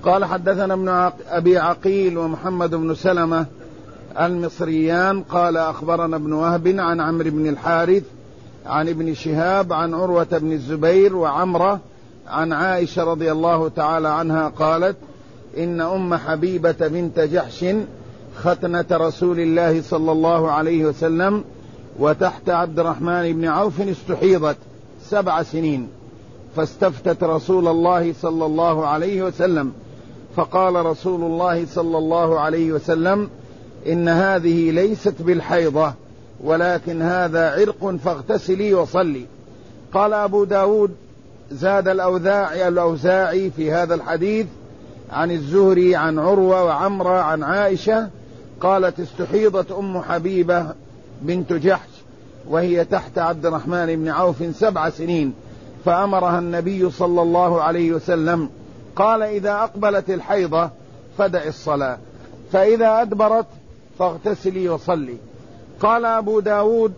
قال حدثنا ابن أبي عقيل ومحمد بن سلمة المصريان قال أخبرنا ابن وهب عن عمرو بن الحارث عن ابن شهاب عن عروة بن الزبير وعمرة عن عائشة رضي الله تعالى عنها قالت إن أم حبيبة بنت جحش ختنة رسول الله صلى الله عليه وسلم وتحت عبد الرحمن بن عوف استحيضت 7 سنين، فاستفتت رسول الله صلى الله عليه وسلم، فقال رسول الله صلى الله عليه وسلم إن هذه ليست بالحيضة ولكن هذا عرق فاغتسلي وصلي. قال أبو داود زاد الأوزاعي في هذا الحديث عن الزهري عن عروة وعمرة عن عائشة قالت استحيضت أم حبيبة بنت جحش وهي تحت عبد الرحمن بن عوف 7 سنين، فأمرها النبي صلى الله عليه وسلم قال إذا أقبلت الحيضة فدع الصلاة، فإذا أدبرت فاغتسلي وصلي. قال أبو داود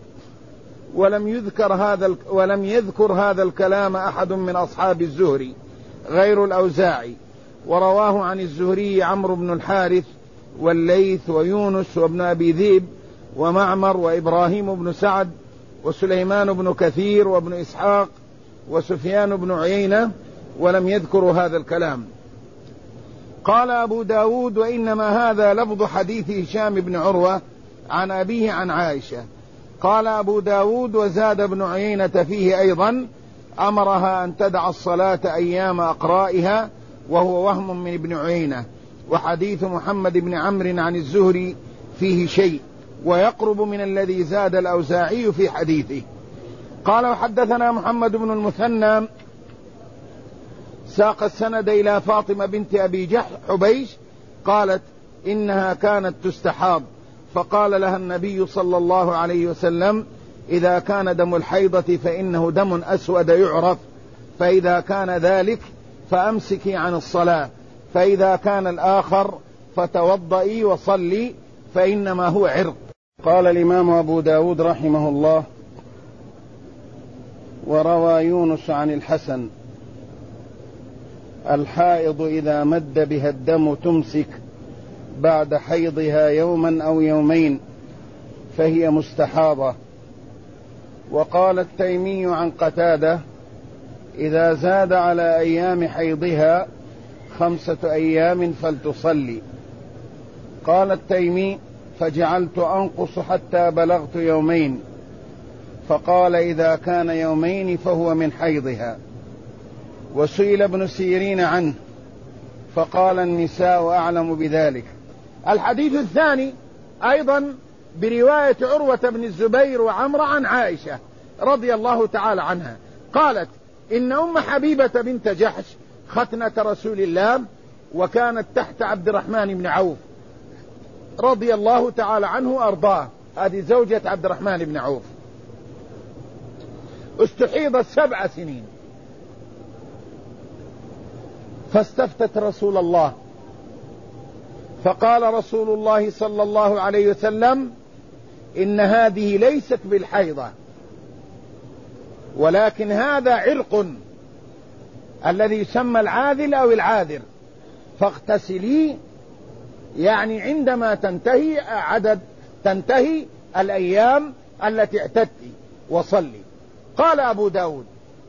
ولم يذكر هذا الكلام أحد من أصحاب الزهري غير الأوزاعي، ورواه عن الزهري عمرو بن الحارث والليث ويونس وابن أبي ذئب ومعمر وإبراهيم بن سعد وسليمان بن كثير وابن إسحاق وسفيان بن عيينة، ولم يذكروا هذا الكلام. قال أبو داود وإنما هذا لفظ حديث هشام بن عروة عن أبيه عن عائشة. قال أبو داود وزاد ابن عيينة فيه أيضا أمرها أن تدع الصلاة أيام أقرائها، وهو وهم من ابن عيينة. وحديث محمد بن عمرو عن الزهري فيه شيء ويقرب من الذي زاد الأوزاعي في حديثه. قال وحدثنا محمد بن المثنى ساق السند إلى فاطمة بنت أبي حبيش قالت إنها كانت تستحاض، فقال لها النبي صلى الله عليه وسلم إذا كان دم الحيضة فإنه دم أسود يعرف، فإذا كان ذلك فأمسكي عن الصلاة، فإذا كان الآخر فتوضئي وصلي فإنما هو عرق. قال الإمام أبو داود رحمه الله وروى يونس عن الحسن الحائض إذا مد بها الدم تمسك بعد حيضها يوما أو يومين فهي مستحاضة. وقال التيمي عن قتادة إذا زاد على أيام حيضها 5 أيام فلتصلي. قال التيمي فجعلت أنقص حتى بلغت 2 يوم، فقال إذا كان 2 يوم فهو من حيضها. وسئل ابن سيرين عنه فقال النساء أعلم بذلك. الحديث الثاني أيضا برواية عروة بن الزبير وعمرة عن عائشة رضي الله تعالى عنها قالت إن أم حبيبة بنت جحش ختنة رسول الله وكانت تحت عبد الرحمن بن عوف رضي الله تعالى عنه وأرضاه، هذه زوجة عبد الرحمن بن عوف، استحيضت 7 سنين، فاستفتت رسول الله، فقال رسول الله صلى الله عليه وسلم إن هذه ليست بالحيضة ولكن هذا عرق الذي يسمى العاذل أو العاذر، فاغتسلي، يعني عندما تنتهي الأيام التي اعتدت وصلي. قال أبو داود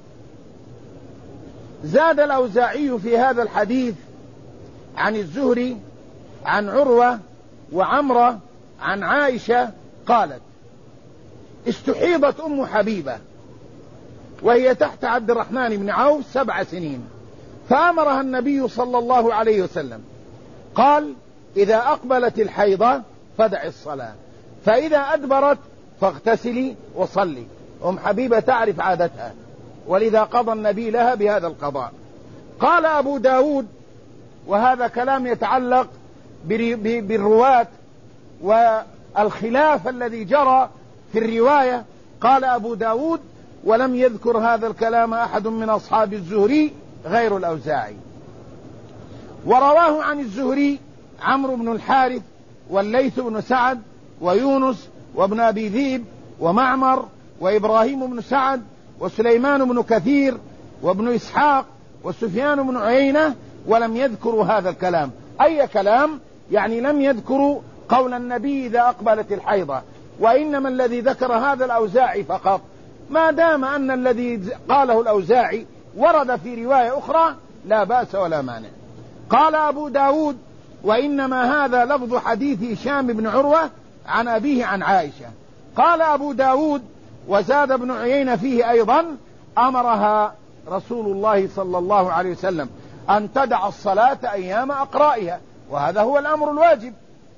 زاد الأوزاعي في هذا الحديث عن الزهري عن عروة وعمرة عن عائشة قالت استحيضت أم حبيبة وهي تحت عبد الرحمن بن عوف 7 سنين، فأمرها النبي صلى الله عليه وسلم قال إذا أقبلت الحيضة فدع الصلاة، فإذا أدبرت فاغتسلي وصلي. أم حبيبة تعرف عادتها، ولذا قضى النبي لها بهذا القضاء. قال أبو داود وهذا كلام يتعلق بالرواة والخلاف الذي جرى في الرواية. قال أبو داود ولم يذكر هذا الكلام أحد من أصحاب الزهري غير الأوزاعي. ورواه عن الزهري عمرو بن الحارث والليث بن سعد ويونس وابن أبي ذئب ومعمر وإبراهيم بن سعد وسليمان بن كثير وابن إسحاق وسفيان بن عيينة ولم يذكروا هذا الكلام. أي كلام؟ يعني لم يذكروا قول النبي إذا أقبلت الحيضة، وإنما الذي ذكر هذا الأوزاعي فقط. ما دام أن الذي قاله الأوزاعي ورد في رواية أخرى لا بأس ولا مانع. قال أبو داود: وإنما هذا لفظ حديث هشام بن عروة عن أبيه عن عائشة. قال أبو داود: وزاد ابن عيينة فيه أيضا: أمرها رسول الله صلى الله عليه وسلم أن تدع الصلاة أيام أقرائها، وهذا هو الأمر الواجب.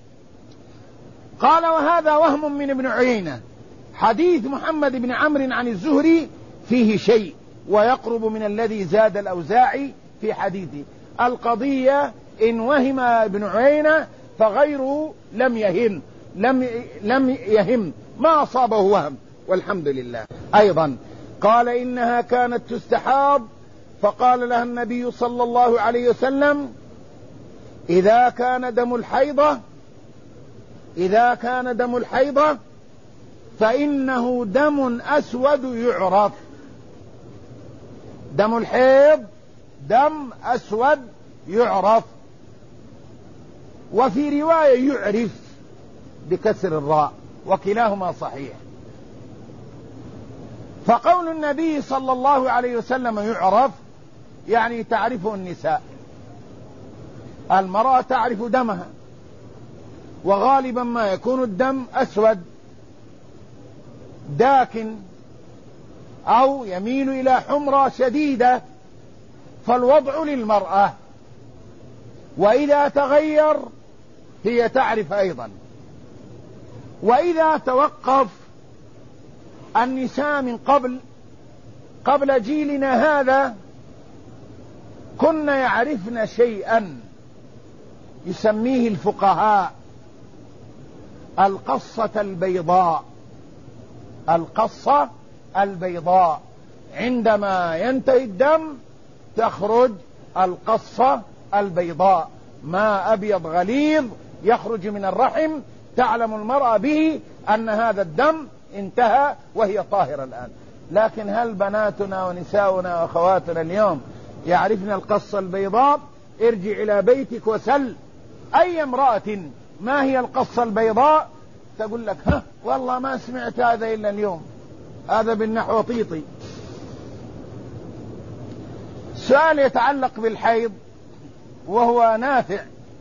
قال: وهذا وهم من ابن عيينة، حديث محمد بن عمرو عن الزهري فيه شيء ويقرب من الذي زاد الأوزاعي في حديثه. القضية إن وهم ابن عيينة فغيره لم يهم ما أصابه وهم، والحمد لله. أيضا قال: إنها كانت تستحاض، فقال لها النبي صلى الله عليه وسلم: إذا كان دم الحيضة فإنه دم أسود يعرف. دم الحيض دم أسود يعرف. وفي رواية يعرف بكسر الراء، وكلاهما صحيح. فقول النبي صلى الله عليه وسلم يعرف يعني تعرفه النساء. المرأة تعرف دمها، وغالبا ما يكون الدم أسود داكن أو يميل إلى حمرة شديدة، فالوضع للمرأة، وإذا تغير هي تعرف أيضا. وإذا توقف النساء من قبل جيلنا هذا كن يعرفن شيئا يسميه الفقهاء القصة البيضاء. القصة البيضاء، عندما ينتهي الدم تخرج القصة البيضاء، ماء أبيض غليظ يخرج من الرحم، تعلم المرأة به أن هذا الدم انتهى وهي طاهرة الآن. لكن هل بناتنا ونساؤنا وأخواتنا اليوم يعرفن القصة البيضاء؟ ارجع إلى بيتك وسل أي امرأة ما هي القصة البيضاء، تقول لك والله ما سمعت هذا إلا اليوم، هذا بالنحو طيطي. سؤال يتعلق بالحيض وهو نافع: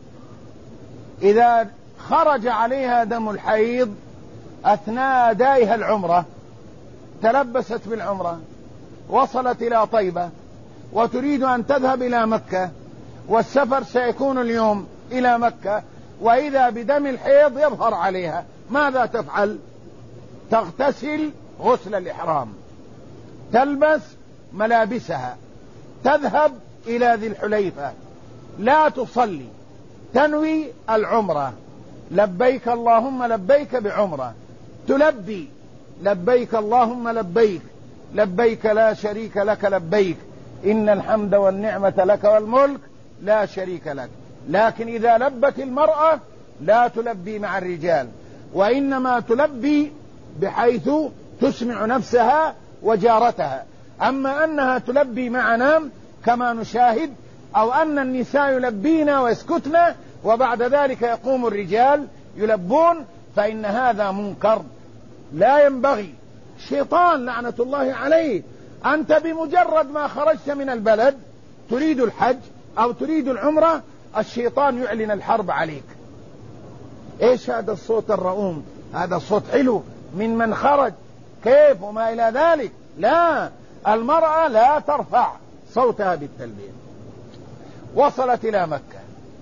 إذا خرج عليها دم الحيض أثناء أدائها العمرة، تلبست بالعمرة، وصلت إلى طيبة وتريد أن تذهب إلى مكة، والسفر سيكون اليوم إلى مكة، وإذا بدم الحيض يظهر عليها، ماذا تفعل؟ تغتسل غسل الإحرام، تلبس ملابسها، تذهب إلى ذي الحليفة، لا تصلي، تنوي العمرة، لبيك اللهم لبيك بعمرة، تلبي لبيك اللهم لبيك، لبيك لا شريك لك لبيك، إن الحمد والنعمة لك والملك لا شريك لك. لكن إذا لبت المرأة لا تلبي مع الرجال، وإنما تلبي بحيث تسمع نفسها وجارتها. أما أنها تلبي معنا كما نشاهد، أو أن النساء يلبين ويسكتن وبعد ذلك يقوم الرجال يلبون، فإن هذا منكر لا ينبغي. الشيطان لعنة الله عليه، أنت بمجرد ما خرجت من البلد تريد الحج أو تريد العمرة، الشيطان يعلن الحرب عليك. إيش هذا الصوت الرؤوم؟ هذا صوت حلو من خرج، كيف وما إلى ذلك. لا، المرأة لا ترفع صوتها بالتلبية. وصلت إلى مكة،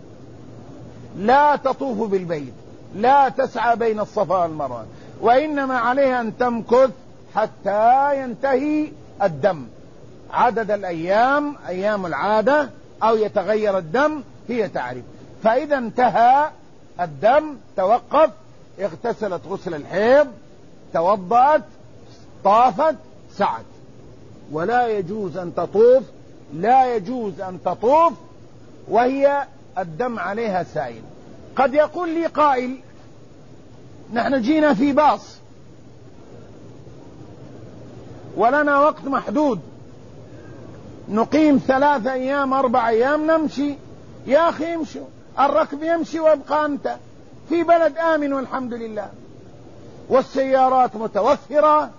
لا تطوف بالبيت، لا تسعى بين الصفا والمروة، وإنما عليها أن تمكث حتى ينتهي الدم، عدد الأيام أيام العادة أو يتغير الدم هي تعرف. فإذا انتهى الدم توقف، اغتسلت غسل الحيض، توضأت، طافت، سعت. ولا يجوز أن تطوف، لا يجوز أن تطوف وهي الدم عليها سائل. قد يقول لي قائل: نحن جينا في باص ولنا وقت محدود، نقيم 3 أيام 4 أيام نمشي. يا أخي امشوا، الركب يمشي وابقى أنت في بلد آمن والحمد لله، والسيارات متوفرة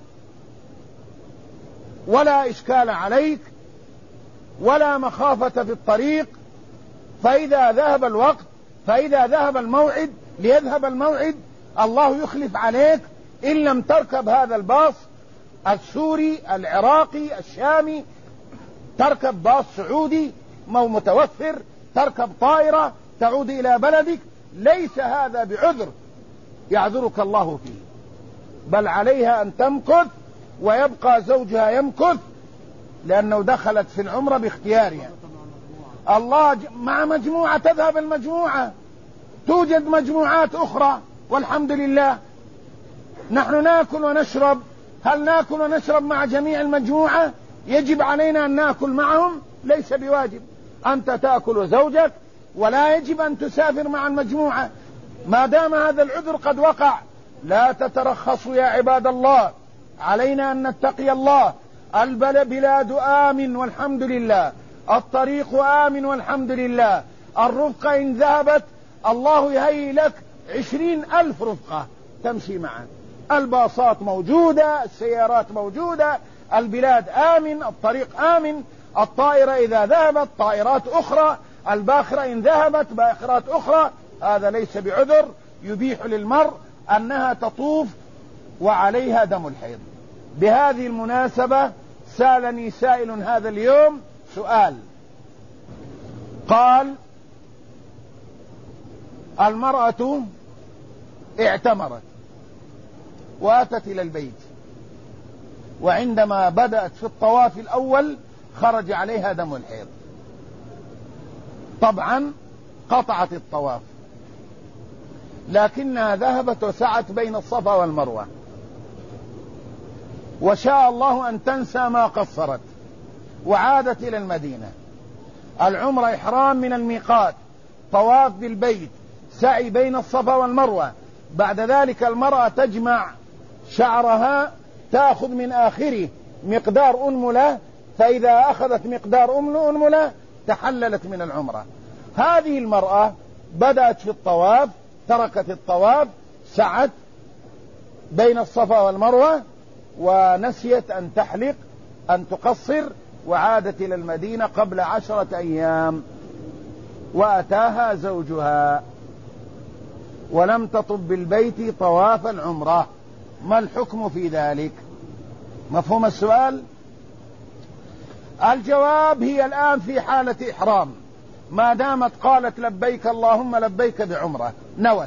ولا إشكال عليك ولا مخافة في الطريق. فإذا ذهب الوقت، فإذا ذهب الموعد ليذهب الموعد، الله يخلف عليك. إن لم تركب هذا الباص السوري العراقي الشامي، تركب باص سعودي متوفر، تركب طائرة تعود إلى بلدك، ليس هذا بعذر يعذرك الله فيه، بل عليها أن تمكث ويبقى زوجها يمكث، لأنه دخلت في العمرة باختيارها. الله مع مجموعة تذهب المجموعة، توجد مجموعات أخرى والحمد لله. نحن نأكل ونشرب، هل نأكل ونشرب مع جميع المجموعة؟ يجب علينا أن نأكل معهم؟ ليس بواجب. أنت تأكل وزوجك، ولا يجب أن تسافر مع المجموعة ما دام هذا العذر قد وقع. لا تترخصوا يا عباد الله، علينا أن نتقي الله. البلاد آمن والحمد لله، الطريق آمن والحمد لله، الرفقة إن ذهبت الله يهيئ لك 20,000 رفقة تمشي معا. الباصات موجودة، السيارات موجودة، البلاد آمن، الطريق آمن. الطائرة إذا ذهبت طائرات أخرى، الباخرة إن ذهبت باخرات أخرى. هذا ليس بعذر يبيح للمرء أنها تطوف وعليها دم الحيض. بهذه المناسبة سألني سائل هذا اليوم سؤال، قال: المرأة اعتمرت وأتت إلى البيت، وعندما بدأت في الطواف الأول خرج عليها دم الحيض، طبعا قطعت الطواف، لكنها ذهبت وسعت بين الصفا والمروة، وشاء الله أن تنسى ما قصرت وعادت إلى المدينة. العمرة إحرام من الميقات، طواف بالبيت، سعي بين الصفا والمروة. بعد ذلك المرأة تجمع شعرها، تأخذ من آخره مقدار أنملة، فإذا أخذت مقدار أنملة تحللت من العمرة. هذه المرأة بدأت في الطواف، تركت الطواف، سعت بين الصفا والمروة، ونسيت أن تحلق، أن تقصر، وعادت إلى المدينة قبل 10 أيام، وأتاها زوجها ولم تطب بالبيت طواف العمرة. ما الحكم في ذلك؟ مفهوم السؤال؟ الجواب: هي الآن في حالة إحرام، ما دامت قالت لبيك اللهم لبيك بعمرة، نوت.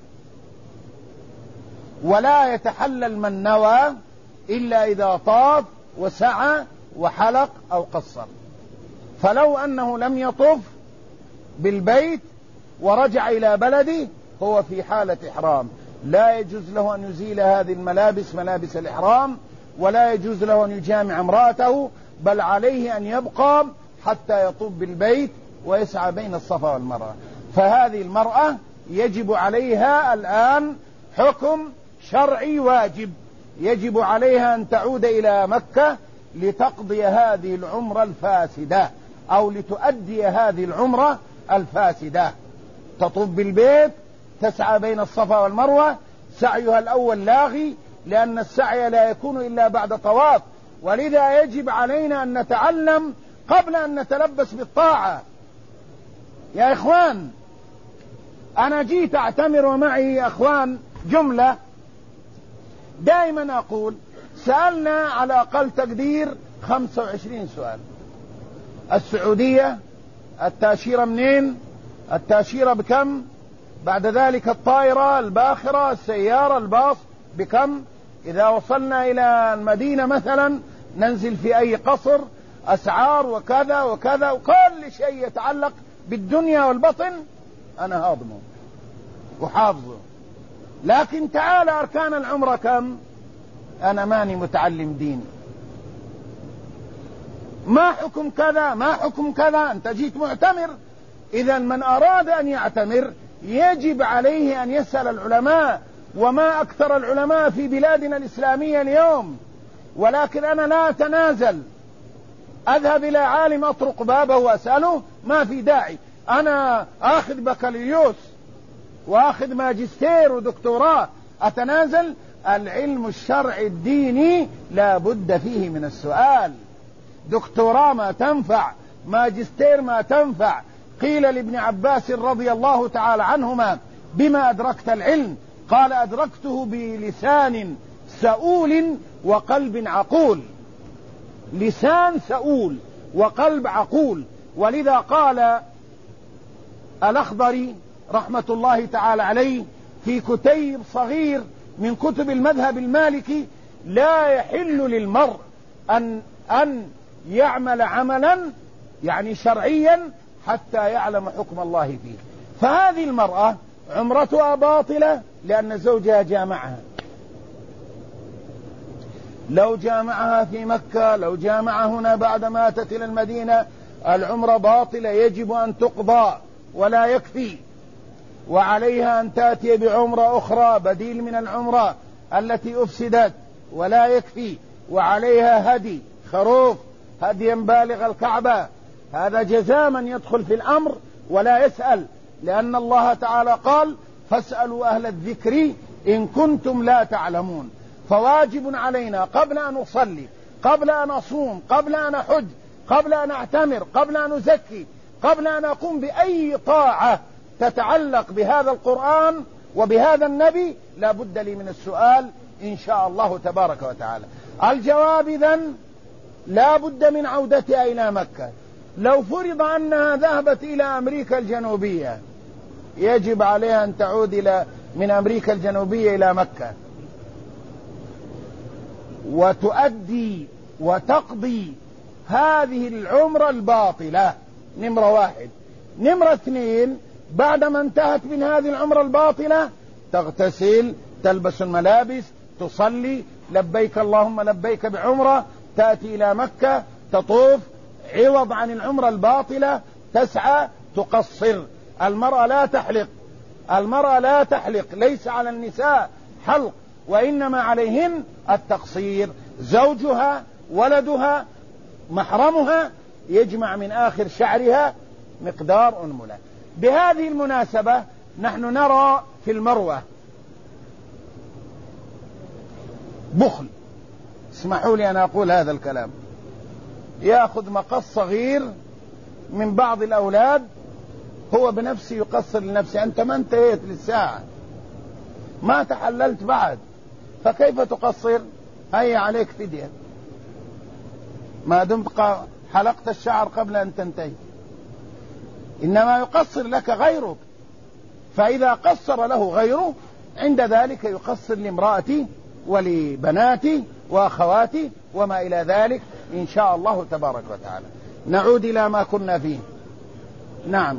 ولا يتحلل من نوى إلا إذا طاف وسعى وحلق أو قصر. فلو أنه لم يطف بالبيت ورجع إلى بلده هو في حالة إحرام، لا يجوز له أن يزيل هذه الملابس، ملابس الإحرام، ولا يجوز له أن يجامع امرأته، بل عليه أن يبقى حتى يطوف بالبيت ويسعى بين الصفا والمروة. فهذه المرأة يجب عليها الآن حكم شرعي واجب، يجب عليها أن تعود إلى مكة لتقضي هذه العمرة الفاسدة، أو لتؤدي هذه العمرة الفاسدة. تطوف بالبيت، تسعى بين الصفا والمروة، سعيها الأول لاغي، لأن السعي لا يكون إلا بعد طواف، ولذا يجب علينا أن نتعلم قبل أن نتلبس بالطاعة. يا إخوان، أنا جيت أعتمر ومعي أخوان جملة، دائما أقول سألنا على أقل تقدير 25 سؤال: السعودية، التأشيرة منين، التأشيرة بكم، بعد ذلك الطائرة، الباخرة، السيارة، الباص بكم، إذا وصلنا إلى المدينة مثلا ننزل في أي قصر، أسعار وكذا وكذا، وكل شيء يتعلق بالدنيا والبطن أنا هاضمه وحافظه. لكن تعال أركان العمرة كم؟ أنا ماني متعلم دين. ما حكم كذا، ما حكم كذا، أنت جيت معتمر. إذا من أراد أن يعتمر يجب عليه أن يسأل العلماء، وما أكثر العلماء في بلادنا الإسلامية اليوم. ولكن أنا لا أتنازل أذهب إلى عالم أطرق بابه وأسأله؟ ما في داعي. أنا آخذ بكالوريوس وآخذ ماجستير ودكتوراه أتنازل؟ العلم الشرعي الديني لا بد فيه من السؤال. دكتوراه ما تنفع، ماجستير ما تنفع. قيل لابن عباس رضي الله تعالى عنهما: بما أدركت العلم؟ قال: أدركته بلسان سؤول وقلب عقول. لسان سؤول وقلب عقول. ولذا قال الأخضري رحمة الله تعالى عليه في كتيب صغير من كتب المذهب المالكي: لا يحل للمرء أن يعمل عملا يعني شرعيا حتى يعلم حكم الله فيه. فهذه المرأة عمرتها باطلة لأن زوجها جامعها. لو جامعها في مكة، لو جامع هنا بعدما أتت إلى المدينة، العمرة باطلة، يجب أن تقضى ولا يكفي، وعليها أن تأتي بعمرة أخرى بديل من العمرة التي أفسدت ولا يكفي، وعليها هدي خروف هديا بالغ الكعبة. هذا جزاء من يدخل في الأمر ولا يسأل، لأن الله تعالى قال: فاسألوا أهل الذكر إن كنتم لا تعلمون. فواجب علينا قبل أن نصلي، قبل أن أصوم، قبل أن أحج، قبل أن أعتمر، قبل أن أزكي، قبل أن أقوم بأي طاعة تتعلق بهذا القرآن وبهذا النبي، لا بد لي من السؤال إن شاء الله تبارك وتعالى. الجواب إذن لا بد من عودتها إلى مكة. لو فرض أنها ذهبت إلى أمريكا الجنوبية، يجب عليها أن تعود من أمريكا الجنوبية إلى مكة وتؤدي وتقضي هذه العمرة الباطلة. نمرة واحد. نمرة اثنين: بعدما انتهت من هذه العمرة الباطلة تغتسل، تلبس الملابس، تصلي لبيك اللهم لبيك بعمرة، تأتي إلى مكة، تطوف، عوض عن العمرة الباطلة تسعى، تقصر. المرأة لا تحلق، المرأة لا تحلق، ليس على النساء حلق، وإنما عليهن التقصير. زوجها، ولدها، محرمها يجمع من آخر شعرها مقدار أنملة. بهذه المناسبة نحن نرى في المروة بخل، اسمحوا لي أن أقول هذا الكلام، يأخذ مقص صغير من بعض الأولاد، هو بنفسه يقصر لنفسه. أنت ما انتهيت للساعة، ما تحللت بعد، فكيف تقصر؟ هيا عليك فدية، ما دمت حلقت الشعر قبل أن تنتهي. إنما يقصر لك غيرك، فإذا قصر له غيره عند ذلك يقصر لامرأتي ولبناتي وأخواتي وما إلى ذلك إن شاء الله تبارك وتعالى. نعود إلى ما كنا فيه. نعم.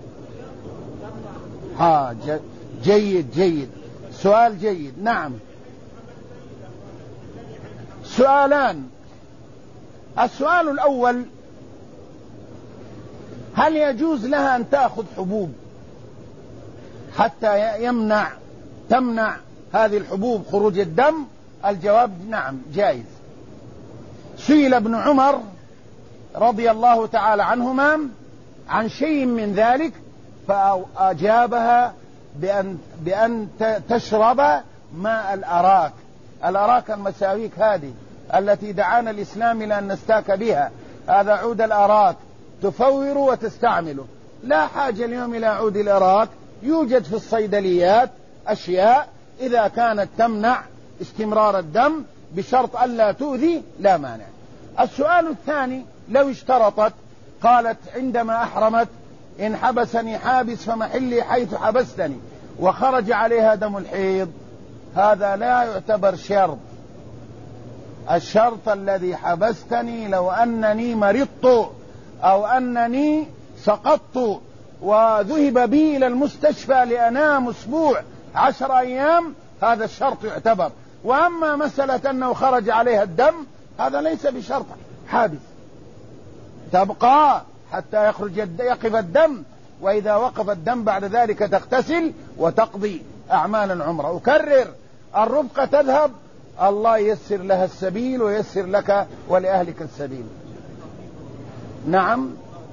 جيد جيد، سؤال جيد. نعم، سؤالان. السؤال الأول: هل يجوز لها أن تأخذ حبوب حتى تمنع هذه الحبوب خروج الدم؟ الجواب: نعم، جائز. سئل ابن عمر رضي الله تعالى عنهما عن شيء من ذلك، فأجابها بأن تشرب ماء الأراك. الأراك المساويك هذه التي دعانا الإسلام إلى أن نستاك بها، هذا عود الأراك، تفور وتستعمله. لا حاجة اليوم إلى عود الأراك، يوجد في الصيدليات أشياء إذا كانت تمنع استمرار الدم بشرط ألا تؤذي لا مانع. السؤال الثاني: لو اشترطت، قالت عندما أحرمت: إن حبسني حابس فمحلي حيث حبستني، وخرج عليها دم الحيض، هذا لا يعتبر شرط. الشرط الذي حبستني لو أنني مرضت أو أنني سقطت وذهب بي إلى المستشفى لأنام أسبوع 10 أيام، هذا الشرط يعتبر. وأما مسألة أنه خرج عليها الدم، هذا ليس بشرط حادث، تبقى حتى يقف الدم، وإذا وقف الدم بعد ذلك تغتسل وتقضي أعمال العمرة. أكرر: الرفقة تذهب، الله ييسر لها السبيل وييسر لك ولأهلك السبيل. نعم.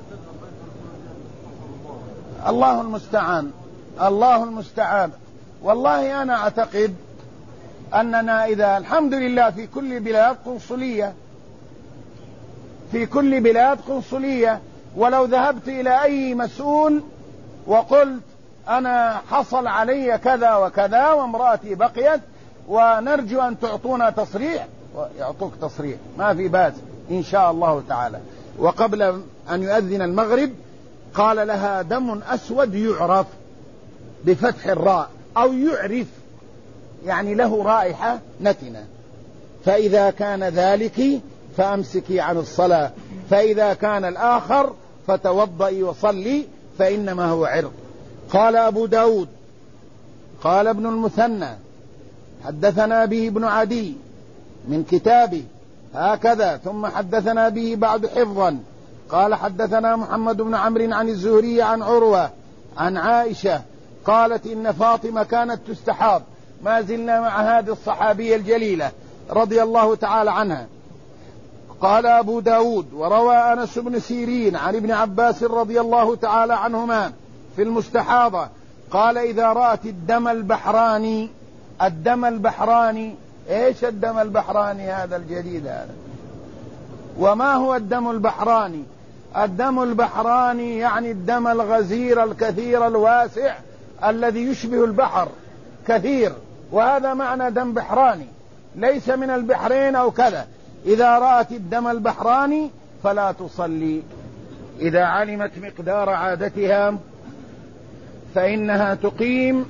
الله المستعان، الله المستعان. والله أنا أعتقد أننا إذا الحمد لله في كل بلاد قنصلية، في كل بلاد قنصلية، ولو ذهبت إلى أي مسؤول وقلت أنا حصل علي كذا وكذا وامرأتي بقيت ونرجو أن تعطونا تصريح، يعطوك تصريح ما في بأس إن شاء الله تعالى. وقبل أن يؤذن المغرب قال لها دم أسود يعرف بفتح الراء أو يعرف، يعني له رائحة نتنة، فإذا كان ذلك فأمسكي عن الصلاة، فإذا كان الآخر فتوضئي وصلي فإنما هو عرق. قال أبو داود قال ابن المثنى حدثنا به ابن عدي من كتابه هكذا، ثم حدثنا به بعد حفظا. قال حدثنا محمد بن عمرو عن الزهري عن عروة عن عائشة قالت إن فاطمة كانت تستحاض. ما زلنا مع هذه الصحابية الجليلة رضي الله تعالى عنها. قال أبو داود وروى أنس بن سيرين عن ابن عباس رضي الله تعالى عنهما في المستحاضة قال إذا رأت الدم البحراني. الدم البحراني إيش الدم البحراني هذا الجديد هذا؟ وما هو الدم البحراني؟ الدم البحراني يعني الدم الغزير الكثير الواسع الذي يشبه البحر كثير، وهذا معنى دم بحراني، ليس من البحرين أو كذا. إذا رأت الدم البحراني فلا تصلي. إذا علمت مقدار عادتها فإنها تقيم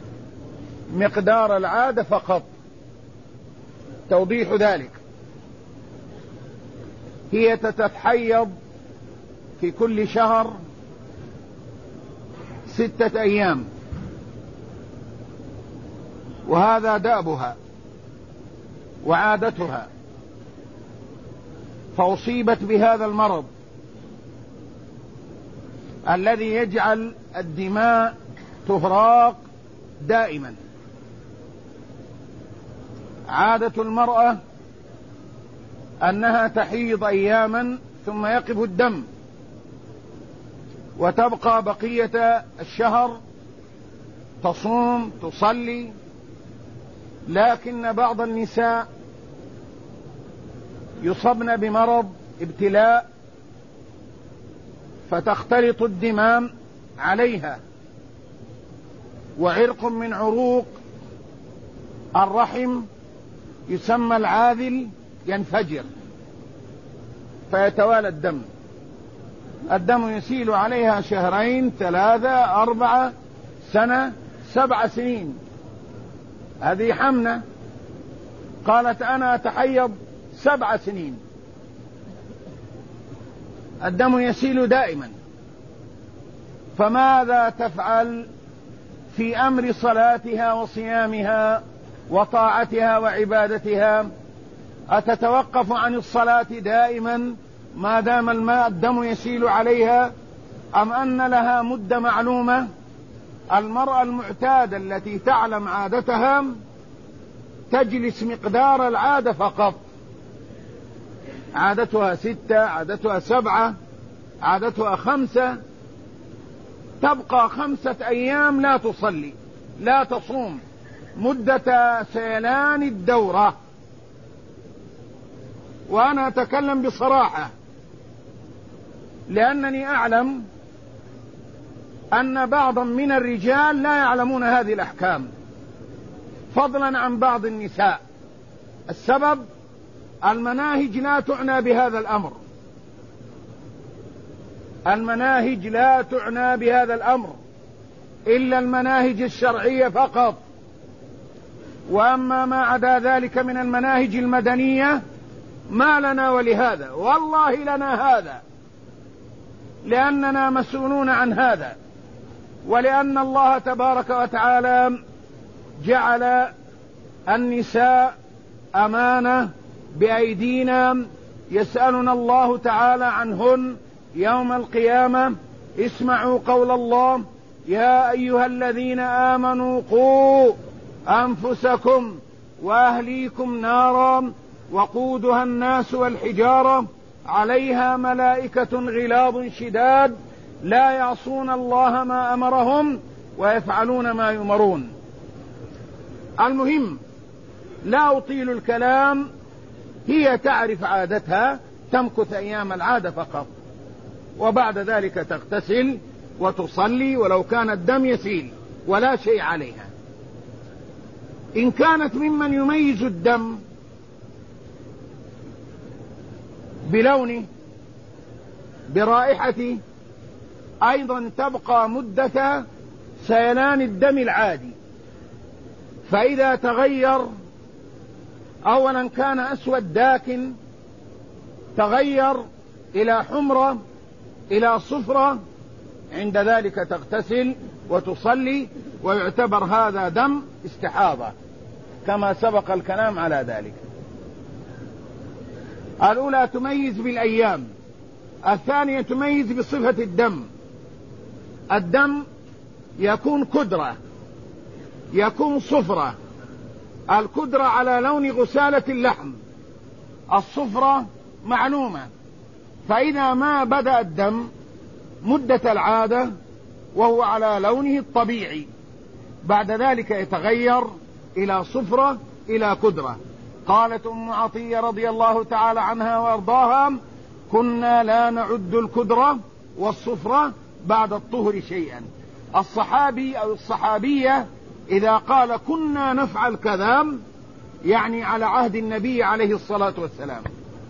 مقدار العادة فقط. توضيح ذلك: هي تتحيض في كل شهر 6 أيام، وهذا دأبها وعادتها، فأصيبت بهذا المرض الذي يجعل الدماء تهراق دائما. عادة المرأة أنها تحيض أياما ثم يقف الدم وتبقى بقية الشهر تصوم تصلي، لكن بعض النساء يصبن بمرض ابتلاء فتختلط الدمام عليها، وعرق من عروق الرحم يسمى العاذل ينفجر فيتوالى الدم. الدم يسيل عليها 2 3 4 سنة 7 سنين. هذه حمنة قالت أنا أتحيض 7 سنين، الدم يسيل دائما. فماذا تفعل في أمر صلاتها وصيامها وطاعتها وعبادتها؟ أتتوقف عن الصلاة دائما ما دام الدم يسيل عليها، أم أن لها مدة معلومة؟ المرأة المعتادة التي تعلم عادتها تجلس مقدار العادة فقط، عادتها 6، عادتها 7، عادتها 5، تبقى 5 أيام لا تصلي لا تصوم مدة سيلان الدورة. وأنا أتكلم بصراحة لأنني أعلم أن بعضا من الرجال لا يعلمون هذه الأحكام فضلا عن بعض النساء. السبب المناهج لا تعنى بهذا الأمر، المناهج لا تعنى بهذا الأمر إلا المناهج الشرعية فقط، وأما ما عدا ذلك من المناهج المدنية ما لنا ولهذا، والله لنا هذا، لأننا مسؤولون عن هذا، ولأن الله تبارك وتعالى جعل النساء أمانة بأيدينا يسألنا الله تعالى عنهن يوم القيامة. اسمعوا قول الله: يا أيها الذين آمنوا قوا أنفسكم وأهليكم نارا وقودها الناس والحجارة عليها ملائكة غلاظ شداد لا يعصون الله ما أمرهم ويفعلون ما يؤمرون. المهم لا أطيل الكلام، هي تعرف عادتها، تمكث أيام العادة فقط، وبعد ذلك تغتسل وتصلي ولو كان الدم يسيل ولا شيء عليها. إن كانت ممن يميز الدم بلونه برائحته أيضا تبقى مدة سيلان الدم العادي، فإذا تغير أولا كان أسود داكن تغير إلى حمرة إلى صفرة، عند ذلك تغتسل وتصلي، ويعتبر هذا دم استحاضة كما سبق الكلام على ذلك. الأولى تميز بالأيام، الثانية تميز بصفة الدم. الدم يكون كدرة، يكون صفرة. الكدرة على لون غسالة اللحم، الصفرة معلومة. فإذا ما بدأ الدم مدة العادة وهو على لونه الطبيعي، بعد ذلك يتغير إلى صفرة إلى كدرة. قالت أم عطية رضي الله تعالى عنها وأرضاها: كنا لا نعد الكدرة والصفرة بعد الطهر شيئا. الصحابي أو الصحابية إذا قال كنا نفعل كذا يعني على عهد النبي عليه الصلاة والسلام،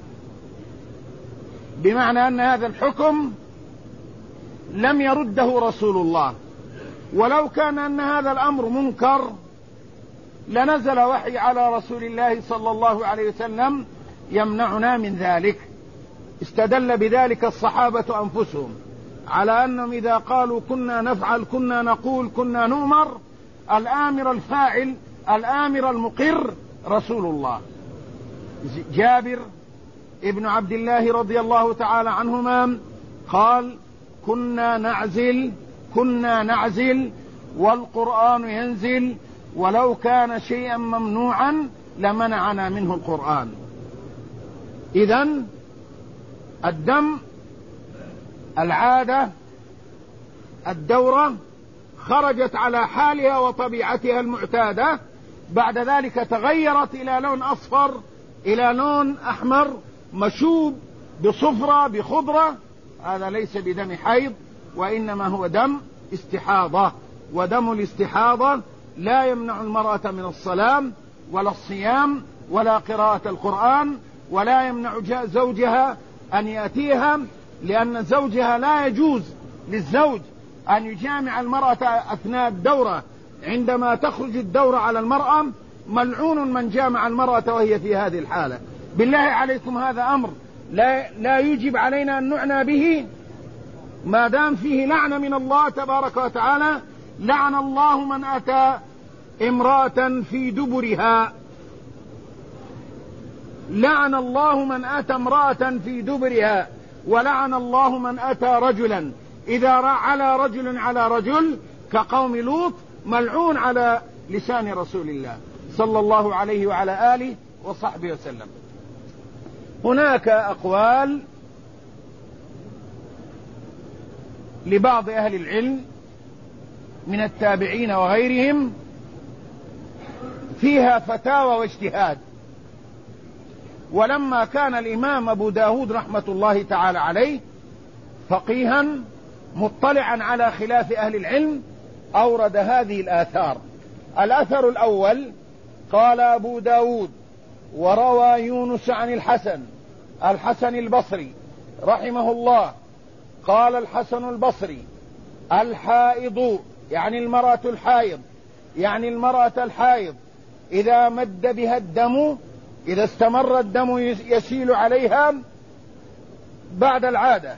بمعنى أن هذا الحكم لم يرده رسول الله، ولو كان أن هذا الأمر منكر لنزل وحي على رسول الله صلى الله عليه وسلم يمنعنا من ذلك. استدل بذلك الصحابة أنفسهم على أنهم إذا قالوا كنا نفعل كنا نقول كنا نؤمر، الآمر الفاعل الآمر المقر رسول الله. جابر ابن عبد الله رضي الله تعالى عنهما قال: كنا نعزل والقرآن ينزل، ولو كان شيئا ممنوعا لمنعنا منه القرآن. إذن الدم العادة الدورة خرجت على حالها وطبيعتها المعتادة، بعد ذلك تغيرت إلى لون أصفر إلى لون أحمر مشوب بصفرة بخضرة، هذا ليس بدم حيض وإنما هو دم استحاضة. ودم الاستحاضة لا يمنع المرأة من الصلاة ولا الصيام ولا قراءة القرآن، ولا يمنع زوجها أن يأتيها، لأن زوجها لا يجوز للزوج أن يجامع المرأة أثناء الدورة. عندما تخرج الدورة على المرأة ملعون من جامع المرأة وهي في هذه الحالة. بالله عليكم هذا أمر لا يجب علينا أن نعنى به، ما دام فيه لعنة من الله تبارك وتعالى. لعن الله من أتى امرأة في دبرها، لعن الله من أتى امرأة في دبرها، ولعن الله من أتى رجلا إذا على رجل على رجل كقوم لوط، ملعون على لسان رسول الله صلى الله عليه وعلى آله وصحبه وسلم. هناك أقوال لبعض أهل العلم من التابعين وغيرهم فيها فتاوى واجتهاد. ولما كان الإمام أبو داود رحمة الله تعالى عليه فقيها مطلعا على خلاف أهل العلم أورد هذه الآثار. الأثر الأول قال أبو داود: وروى يونس عن الحسن البصري رحمه الله قال الحسن البصري: الحائض يعني المرأة الحائض، يعني المرأة الحائض إذا مد بها الدم، إذا استمر الدم يسيل عليها بعد العادة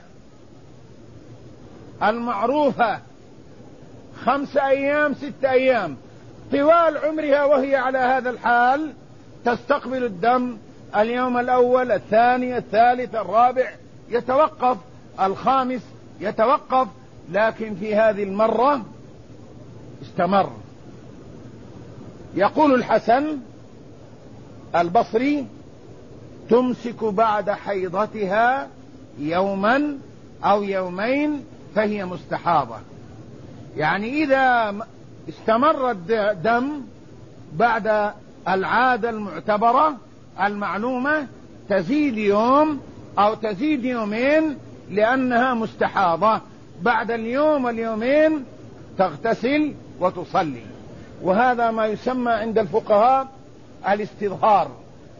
المعروفة 5 أيام 6 أيام، طوال عمرها وهي على هذا الحال تستقبل الدم اليوم الأول الثاني الثالث الرابع، يتوقف الخامس يتوقف، لكن في هذه المرة استمر. يقول الحسن البصري: تمسك بعد حيضتها يوما أو يومين فهي مستحاضة. يعني إذا استمر الدم بعد العادة المعتبرة المعلومة تزيد يوم أو تزيد يومين لأنها مستحاضة، بعد اليوم واليومين تغتسل وتصلي. وهذا ما يسمى عند الفقهاء الاستظهار.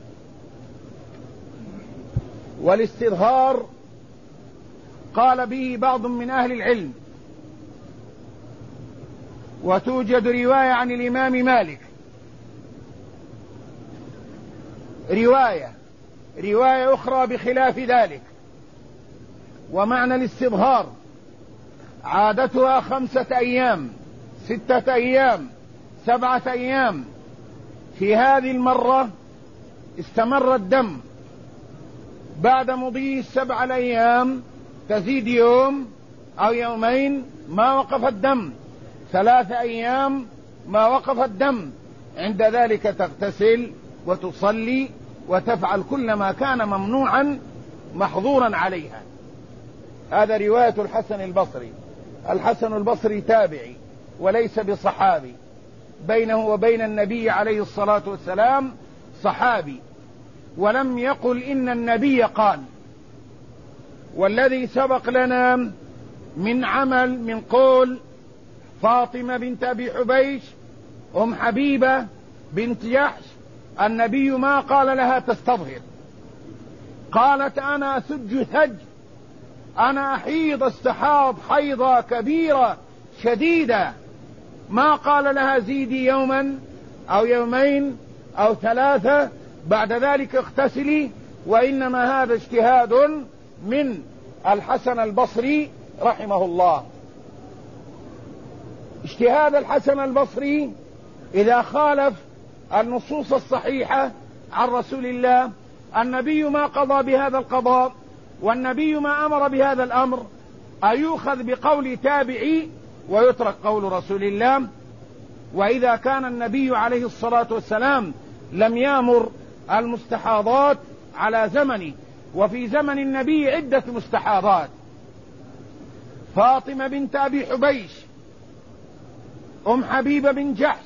والاستظهار قال به بعض من أهل العلم، وتوجد رواية عن الإمام مالك، رواية أخرى بخلاف ذلك. ومعنى الاستظهار عادتها 5 أيام 6 أيام 7 أيام. في هذه المرة استمر الدم، بعد مضي 7 أيام تزيد يوم أو يومين ما وقف الدم، 3 أيام ما وقف الدم، عند ذلك تغتسل وتصلي وتفعل كل ما كان ممنوعا محظورا عليها. هذا رواية الحسن البصري. الحسن البصري تابعي وليس بصحابي، بينه وبين النبي عليه الصلاة والسلام صحابي، ولم يقل إن النبي قال. والذي سبق لنا من عمل من قول فاطمة بنت أبي حبيش أم حبيبة بنت جحش، النبي ما قال لها تستظهر، قالت أنا أسج ثج، أنا أحيض استحاض حيضة كبيرة شديدة، ما قال لها زيدي يوما أو يومين أو 3 بعد ذلك اغتسلي. وإنما هذا اجتهاد من الحسن البصري رحمه الله. اجتهاد الحسن البصري إذا خالف النصوص الصحيحة عن رسول الله، النبي ما قضى بهذا القضاء والنبي ما أمر بهذا الأمر، أيؤخذ بقول تابعي ويترك قول رسول الله؟ وإذا كان النبي عليه الصلاة والسلام لم يأمر المستحاضات على زمنه، وفي زمن النبي عدة مستحاضات، فاطمة بنت أبي حبيش، أم حبيبة بن جحش،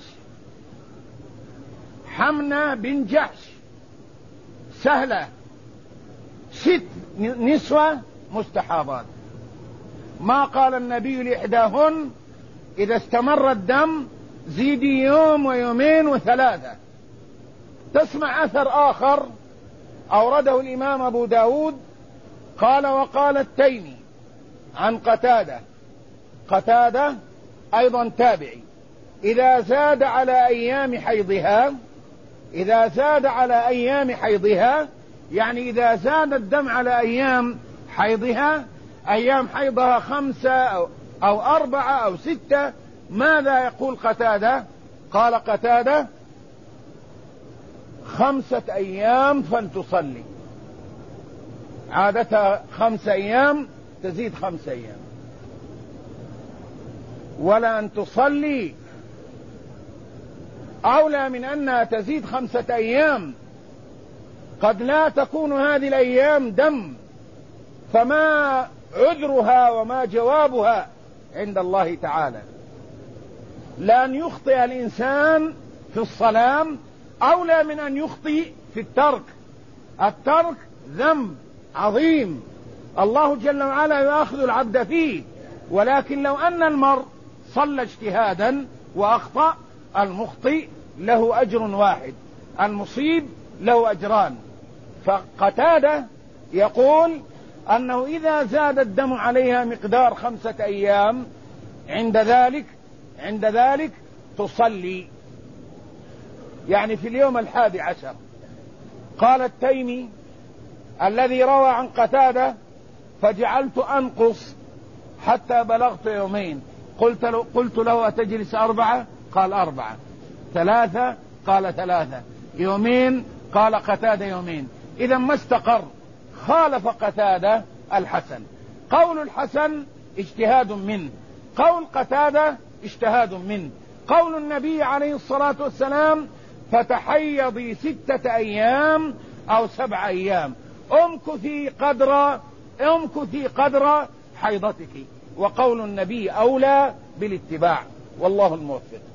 حمنة بن جحش، سهلة، 6 نسوة مستحاضات. ما قال النبي لإحداهن إذا استمر الدم زيدي يوم ويومين و3. تسمع أثر آخر أورده الإمام أبو داود، قال وقال التيمي عن قتادة أيضا تابعي، إذا زاد على أيام حيضها، يعني إذا زاد الدم على أيام حيضها، أيام حيضها 5 أو 4 أو 6، ماذا يقول قتادة؟ قال قتادة 5 أيام فلتصلي، عادتها 5 أيام تزيد 5 أيام، ولا أن تصلي أولى من أنها تزيد 5 أيام. قد لا تكون هذه الأيام دم، فما عذرها وما جوابها عند الله تعالى؟ لأن يخطئ الإنسان في الصلاة أولى من أن يخطئ في الترك. الترك ذنب عظيم الله جل وعلا يأخذ العبد فيه، ولكن لو أن المرء صلى اجتهادا وأخطأ، المخطئ له أجر واحد، المصيب له أجران. فقتادة يقول أنه إذا زاد الدم عليها مقدار 5 أيام عند ذلك تصلي، يعني في اليوم 11. قال التيمي الذي روى عن قتادة فجعلت أنقص حتى بلغت يومين، قلت له أتجلس 4؟ قال 4. 3؟ قال 3. يومين؟ قال قتادة يومين. إذا ما استقر، خالف قتادة الحسن. قول الحسن اجتهاد منه، قول قتادة اجتهاد منه. قول النبي عليه الصلاة والسلام فتحيضي 6 أيام أو 7 أيام، امكثي قدر حيضتك. وقول النبي أولى بالاتباع، والله الموفق.